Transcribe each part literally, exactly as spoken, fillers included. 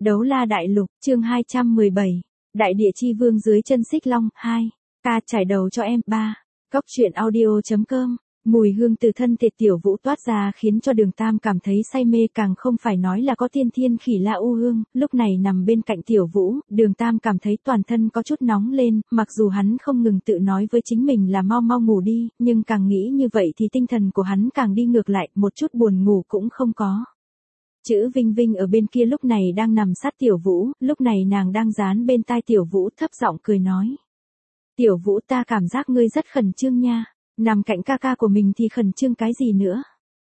Đấu La Đại Lục, chương hai trăm mười bảy. Đại địa chi vương dưới chân Xích Long, hai. Ca trải đầu cho em, ba. Góc truyện audio.com. Mùi hương từ thân thể Tiểu Vũ toát ra khiến cho Đường Tam cảm thấy say mê, càng không phải nói là có tiên thiên khỉ la u hương. Lúc này nằm bên cạnh Tiểu Vũ, Đường Tam cảm thấy toàn thân có chút nóng lên, mặc dù hắn không ngừng tự nói với chính mình là mau mau ngủ đi, nhưng càng nghĩ như vậy thì tinh thần của hắn càng đi ngược lại, một chút buồn ngủ cũng không có. Chữ Vinh Vinh ở bên kia lúc này đang nằm sát Tiểu Vũ, lúc này nàng đang dán bên tai Tiểu Vũ thấp giọng cười nói. Tiểu Vũ, ta cảm giác ngươi rất khẩn trương nha, nằm cạnh ca ca của mình thì khẩn trương cái gì nữa.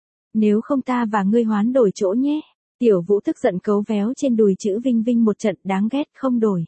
Nếu không ta và ngươi hoán đổi chỗ nhé. Tiểu Vũ tức giận cấu véo trên đùi chữ Vinh Vinh một trận, đáng ghét, không đổi.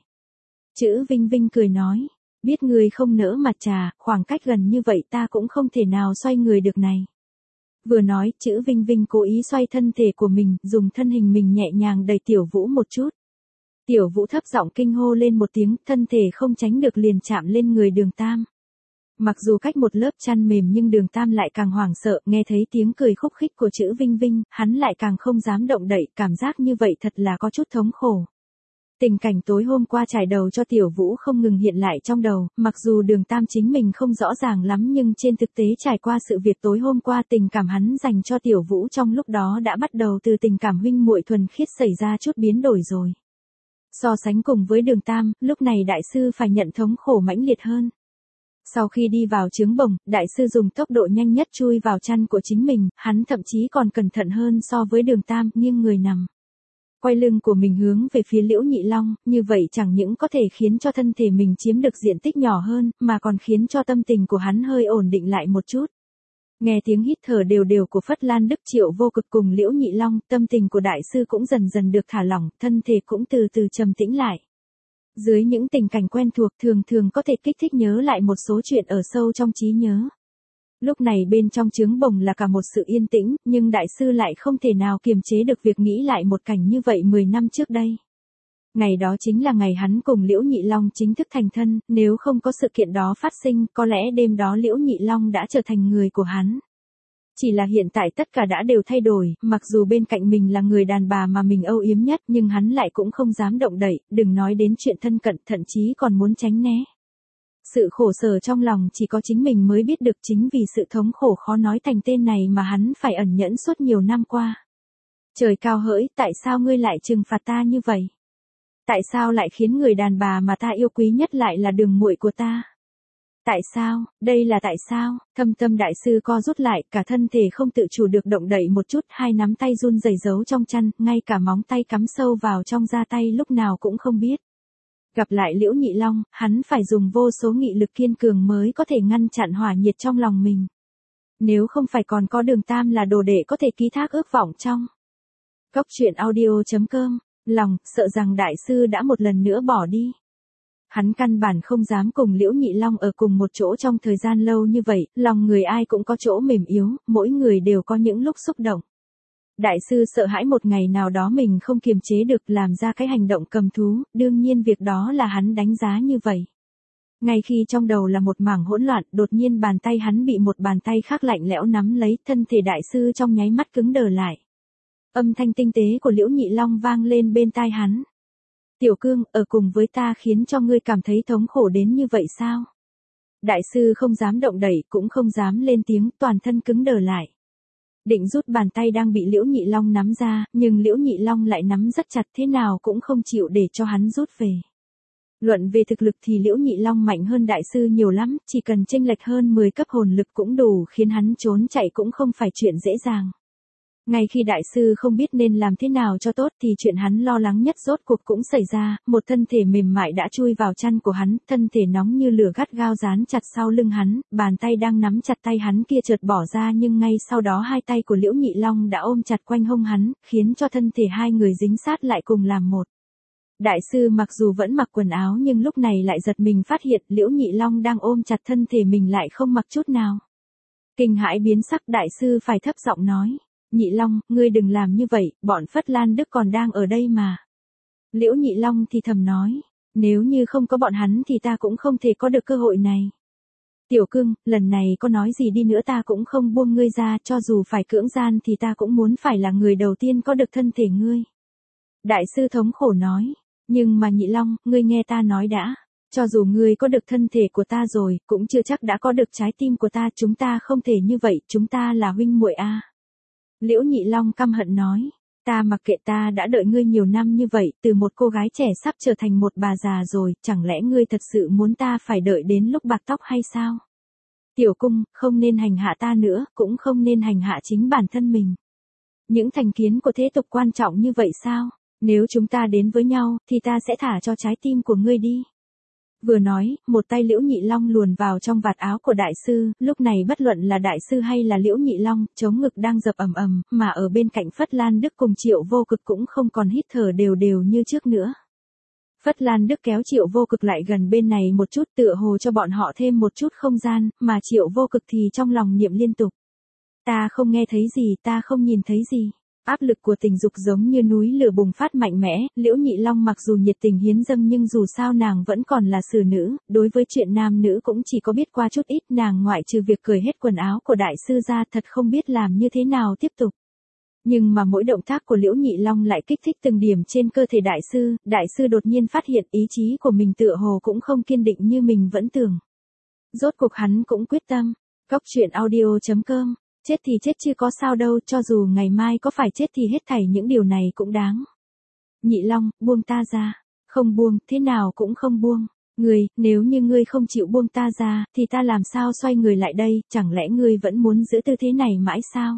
Chữ Vinh Vinh cười nói, biết ngươi không nỡ mặt trà, khoảng cách gần như vậy ta cũng không thể nào xoay người được này. Vừa nói, chữ Vinh Vinh cố ý xoay thân thể của mình, dùng thân hình mình nhẹ nhàng đẩy Tiểu Vũ một chút. Tiểu Vũ thấp giọng kinh hô lên một tiếng, thân thể không tránh được liền chạm lên người Đường Tam. Mặc dù cách một lớp chăn mềm nhưng Đường Tam lại càng hoảng sợ, nghe thấy tiếng cười khúc khích của chữ Vinh Vinh, hắn lại càng không dám động đậy, cảm giác như vậy thật là có chút thống khổ. Tình cảnh tối hôm qua trải đầu cho Tiểu Vũ không ngừng hiện lại trong đầu, mặc dù Đường Tam chính mình không rõ ràng lắm nhưng trên thực tế trải qua sự việc tối hôm qua, tình cảm hắn dành cho Tiểu Vũ trong lúc đó đã bắt đầu từ tình cảm huynh muội thuần khiết xảy ra chút biến đổi rồi. So sánh cùng với Đường Tam, lúc này đại sư phải nhận thống khổ mãnh liệt hơn. Sau khi đi vào trướng bồng, đại sư dùng tốc độ nhanh nhất chui vào chăn của chính mình, hắn thậm chí còn cẩn thận hơn so với Đường Tam, nghiêng người nằm. Quay lưng của mình hướng về phía Liễu Nhị Long, như vậy chẳng những có thể khiến cho thân thể mình chiếm được diện tích nhỏ hơn, mà còn khiến cho tâm tình của hắn hơi ổn định lại một chút. Nghe tiếng hít thở đều đều của Phất Lan Đức Triệu Vô Cực cùng Liễu Nhị Long, tâm tình của đại sư cũng dần dần được thả lỏng, thân thể cũng từ từ trầm tĩnh lại. Dưới những tình cảnh quen thuộc thường thường có thể kích thích nhớ lại một số chuyện ở sâu trong trí nhớ. Lúc này bên trong trướng bồng là cả một sự yên tĩnh, nhưng đại sư lại không thể nào kiềm chế được việc nghĩ lại một cảnh như vậy mười năm trước đây. Ngày đó chính là ngày hắn cùng Liễu Nhị Long chính thức thành thân, nếu không có sự kiện đó phát sinh, có lẽ đêm đó Liễu Nhị Long đã trở thành người của hắn. Chỉ là hiện tại tất cả đã đều thay đổi, mặc dù bên cạnh mình là người đàn bà mà mình âu yếm nhất nhưng hắn lại cũng không dám động đậy, đừng nói đến chuyện thân cận, thậm chí còn muốn tránh né. Sự khổ sở trong lòng chỉ có chính mình mới biết được, chính vì sự thống khổ khó nói thành tên này mà hắn phải ẩn nhẫn suốt nhiều năm qua. Trời cao hỡi, tại sao ngươi lại trừng phạt ta như vậy? Tại sao lại khiến người đàn bà mà ta yêu quý nhất lại là Đường muội của ta? Tại sao, đây là tại sao? Thâm Tâm đại sư co rút lại, cả thân thể không tự chủ được động đậy một chút, hai nắm tay run rẩy giấu trong chăn, ngay cả móng tay cắm sâu vào trong da tay lúc nào cũng không biết. Gặp lại Liễu Nhị Long, hắn phải dùng vô số nghị lực kiên cường mới có thể ngăn chặn hỏa nhiệt trong lòng mình. Nếu không phải còn có Đường Tam là đồ đệ có thể ký thác ước vọng trong. Góc truyện audio.com, lòng, sợ rằng đại sư đã một lần nữa bỏ đi. Hắn căn bản không dám cùng Liễu Nhị Long ở cùng một chỗ trong thời gian lâu như vậy, lòng người ai cũng có chỗ mềm yếu, mỗi người đều có những lúc xúc động. Đại sư sợ hãi một ngày nào đó mình không kiềm chế được làm ra cái hành động cầm thú, đương nhiên việc đó là hắn đánh giá như vậy. Ngay khi trong đầu là một mảng hỗn loạn, đột nhiên bàn tay hắn bị một bàn tay khác lạnh lẽo nắm lấy, thân thể đại sư trong nháy mắt cứng đờ lại. Âm thanh tinh tế của Liễu Nhị Long vang lên bên tai hắn. Tiểu Cương, ở cùng với ta khiến cho ngươi cảm thấy thống khổ đến như vậy sao? Đại sư không dám động đậy, cũng không dám lên tiếng, toàn thân cứng đờ lại. Định rút bàn tay đang bị Liễu Nhị Long nắm ra, nhưng Liễu Nhị Long lại nắm rất chặt, thế nào cũng không chịu để cho hắn rút về. Luận về thực lực thì Liễu Nhị Long mạnh hơn đại sư nhiều lắm, chỉ cần chênh lệch hơn mười cấp hồn lực cũng đủ khiến hắn trốn chạy cũng không phải chuyện dễ dàng. Ngay khi đại sư không biết nên làm thế nào cho tốt thì chuyện hắn lo lắng nhất rốt cuộc cũng xảy ra, một thân thể mềm mại đã chui vào chăn của hắn, thân thể nóng như lửa gắt gao dán chặt sau lưng hắn, bàn tay đang nắm chặt tay hắn kia chợt bỏ ra nhưng ngay sau đó hai tay của Liễu Nhị Long đã ôm chặt quanh hông hắn, khiến cho thân thể hai người dính sát lại cùng làm một. Đại sư mặc dù vẫn mặc quần áo nhưng lúc này lại giật mình phát hiện Liễu Nhị Long đang ôm chặt thân thể mình lại không mặc chút nào. Kinh hãi biến sắc, đại sư phải thấp giọng nói. Nhị Long, ngươi đừng làm như vậy, bọn Phất Lan Đức còn đang ở đây mà. Liễu Nhị Long thì thầm nói, nếu như không có bọn hắn thì ta cũng không thể có được cơ hội này. Tiểu Cương, lần này có nói gì đi nữa ta cũng không buông ngươi ra, cho dù phải cưỡng gian thì ta cũng muốn phải là người đầu tiên có được thân thể ngươi. Đại sư thống khổ nói. Nhưng mà Nhị Long, ngươi nghe ta nói đã. Cho dù ngươi có được thân thể của ta rồi, cũng chưa chắc đã có được trái tim của ta. Chúng ta không thể như vậy, chúng ta là huynh muội a. Liễu Nhị Long căm hận nói. Ta mặc kệ, ta đã đợi ngươi nhiều năm như vậy, từ một cô gái trẻ sắp trở thành một bà già rồi, chẳng lẽ ngươi thật sự muốn ta phải đợi đến lúc bạc tóc hay sao? Tiểu cung, không nên hành hạ ta nữa, cũng không nên hành hạ chính bản thân mình. Những thành kiến của thế tục quan trọng như vậy sao? Nếu chúng ta đến với nhau, thì ta sẽ thả cho trái tim của ngươi đi. Vừa nói, một tay Liễu Nhị Long luồn vào trong vạt áo của đại sư, lúc này bất luận là đại sư hay là Liễu Nhị Long, chống ngực đang dập ầm ầm, mà ở bên cạnh Phất Lan Đức cùng Triệu Vô Cực cũng không còn hít thở đều đều như trước nữa. Phất Lan Đức kéo Triệu Vô Cực lại gần bên này một chút, tựa hồ cho bọn họ thêm một chút không gian, mà Triệu Vô Cực thì trong lòng niệm liên tục. Ta không nghe thấy gì, ta không nhìn thấy gì. Áp lực của tình dục giống như núi lửa bùng phát mạnh mẽ, Liễu Nhị Long mặc dù nhiệt tình hiến dâng nhưng dù sao nàng vẫn còn là xử nữ, đối với chuyện nam nữ cũng chỉ có biết qua chút ít, nàng ngoại trừ việc cởi hết quần áo của đại sư ra thật không biết làm như thế nào tiếp tục. Nhưng mà mỗi động tác của Liễu Nhị Long lại kích thích từng điểm trên cơ thể đại sư, đại sư đột nhiên phát hiện ý chí của mình tựa hồ cũng không kiên định như mình vẫn tưởng. Rốt cuộc hắn cũng quyết tâm. Góc truyện audio chấm com. Chết thì chết chứ có sao đâu, cho dù ngày mai có phải chết thì hết thảy những điều này cũng đáng. Nhị Long, buông ta ra. Không buông, thế nào cũng không buông. Ngươi, nếu như ngươi không chịu buông ta ra, thì ta làm sao xoay người lại đây, chẳng lẽ ngươi vẫn muốn giữ tư thế này mãi sao?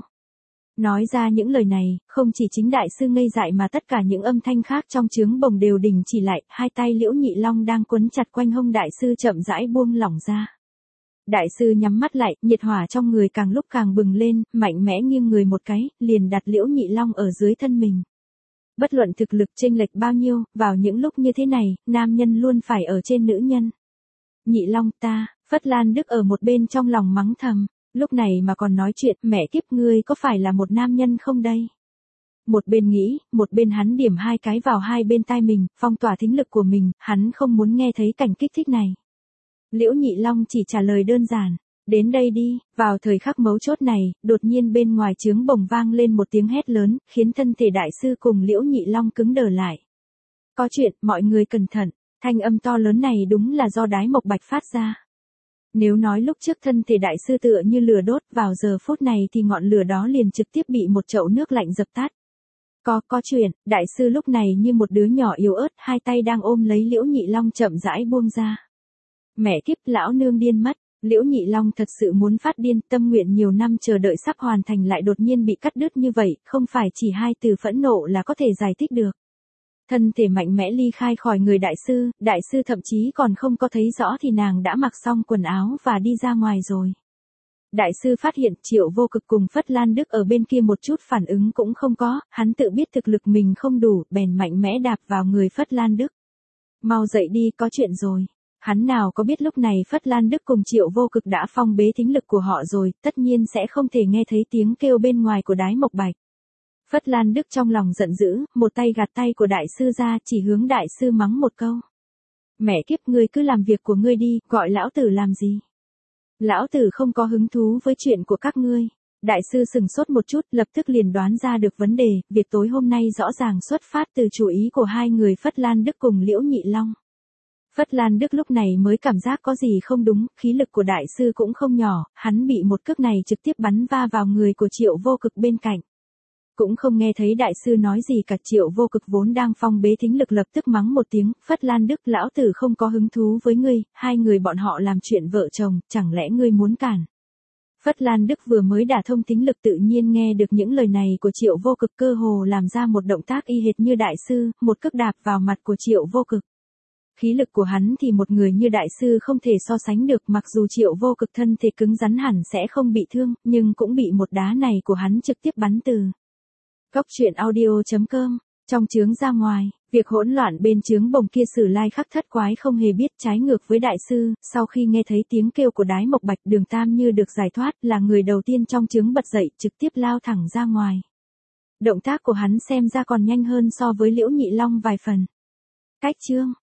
Nói ra những lời này, không chỉ chính đại sư ngây dại mà tất cả những âm thanh khác trong trướng bồng đều đình chỉ lại, hai tay Liễu Nhị Long đang quấn chặt quanh hông đại sư chậm rãi buông lỏng ra. Đại sư nhắm mắt lại, nhiệt hỏa trong người càng lúc càng bừng lên, mạnh mẽ nghiêng người một cái, liền đặt Liễu Nhị Long ở dưới thân mình. Bất luận thực lực chênh lệch bao nhiêu, vào những lúc như thế này, nam nhân luôn phải ở trên nữ nhân. Nhị Long ta, Phất Lan Đức ở một bên trong lòng mắng thầm, lúc này mà còn nói chuyện, mẹ kiếp ngươi có phải là một nam nhân không đây? Một bên nghĩ, một bên hắn điểm hai cái vào hai bên tai mình, phong tỏa thính lực của mình, hắn không muốn nghe thấy cảnh kích thích này. Liễu Nhị Long chỉ trả lời đơn giản, đến đây đi. Vào thời khắc mấu chốt này, đột nhiên bên ngoài trướng bồng vang lên một tiếng hét lớn, khiến thân thể đại sư cùng Liễu Nhị Long cứng đờ lại. Có chuyện, mọi người cẩn thận, thanh âm to lớn này đúng là do Đái Mộc Bạch phát ra. Nếu nói lúc trước thân thể đại sư tựa như lửa đốt, vào giờ phút này thì ngọn lửa đó liền trực tiếp bị một chậu nước lạnh dập tắt. Có, có chuyện, đại sư lúc này như một đứa nhỏ yếu ớt, hai tay đang ôm lấy Liễu Nhị Long chậm rãi buông ra. Mẹ kiếp, lão nương điên mất, Liễu Nhị Long thật sự muốn phát điên, tâm nguyện nhiều năm chờ đợi sắp hoàn thành lại đột nhiên bị cắt đứt như vậy, không phải chỉ hai từ phẫn nộ là có thể giải thích được. Thân thể mạnh mẽ ly khai khỏi người đại sư, đại sư thậm chí còn không có thấy rõ thì nàng đã mặc xong quần áo và đi ra ngoài rồi. Đại sư phát hiện Triệu Vô Cực cùng Phất Lan Đức ở bên kia một chút phản ứng cũng không có, hắn tự biết thực lực mình không đủ, bèn mạnh mẽ đạp vào người Phất Lan Đức. Mau dậy đi, có chuyện rồi. Hắn nào có biết lúc này Phất Lan Đức cùng Triệu Vô Cực đã phong bế thính lực của họ rồi, tất nhiên sẽ không thể nghe thấy tiếng kêu bên ngoài của Đái Mộc Bạch. Phất Lan Đức trong lòng giận dữ, một tay gạt tay của đại sư ra, chỉ hướng đại sư mắng một câu. Mẹ kiếp, ngươi cứ làm việc của ngươi đi, gọi lão tử làm gì? Lão tử không có hứng thú với chuyện của các ngươi. Đại sư sừng sốt một chút, lập tức liền đoán ra được vấn đề, việc tối hôm nay rõ ràng xuất phát từ chủ ý của hai người Phất Lan Đức cùng Liễu Nhị Long. Phất Lan Đức lúc này mới cảm giác có gì không đúng, khí lực của đại sư cũng không nhỏ, hắn bị một cước này trực tiếp bắn va vào người của Triệu Vô Cực bên cạnh. Cũng không nghe thấy đại sư nói gì cả, Triệu Vô Cực vốn đang phong bế thính lực lập tức mắng một tiếng, Phất Lan Đức, lão tử không có hứng thú với ngươi, hai người bọn họ làm chuyện vợ chồng, chẳng lẽ ngươi muốn cản? Phất Lan Đức vừa mới đả thông thính lực tự nhiên nghe được những lời này của Triệu Vô Cực, cơ hồ làm ra một động tác y hệt như đại sư, một cước đạp vào mặt của Triệu Vô Cực. Khí lực của hắn thì một người như đại sư không thể so sánh được, mặc dù Triệu Vô Cực thân thể cứng rắn hẳn sẽ không bị thương, nhưng cũng bị một đá này của hắn trực tiếp bắn từ. Góc truyện audio chấm com, trong trướng ra ngoài, việc hỗn loạn bên trướng bồng kia Sử Lai Khắc thất quái không hề biết, trái ngược với đại sư, sau khi nghe thấy tiếng kêu của Đái Mộc Bạch, Đường Tam như được giải thoát, là người đầu tiên trong trướng bật dậy, trực tiếp lao thẳng ra ngoài. Động tác của hắn xem ra còn nhanh hơn so với Liễu Nhị Long vài phần. Cách chương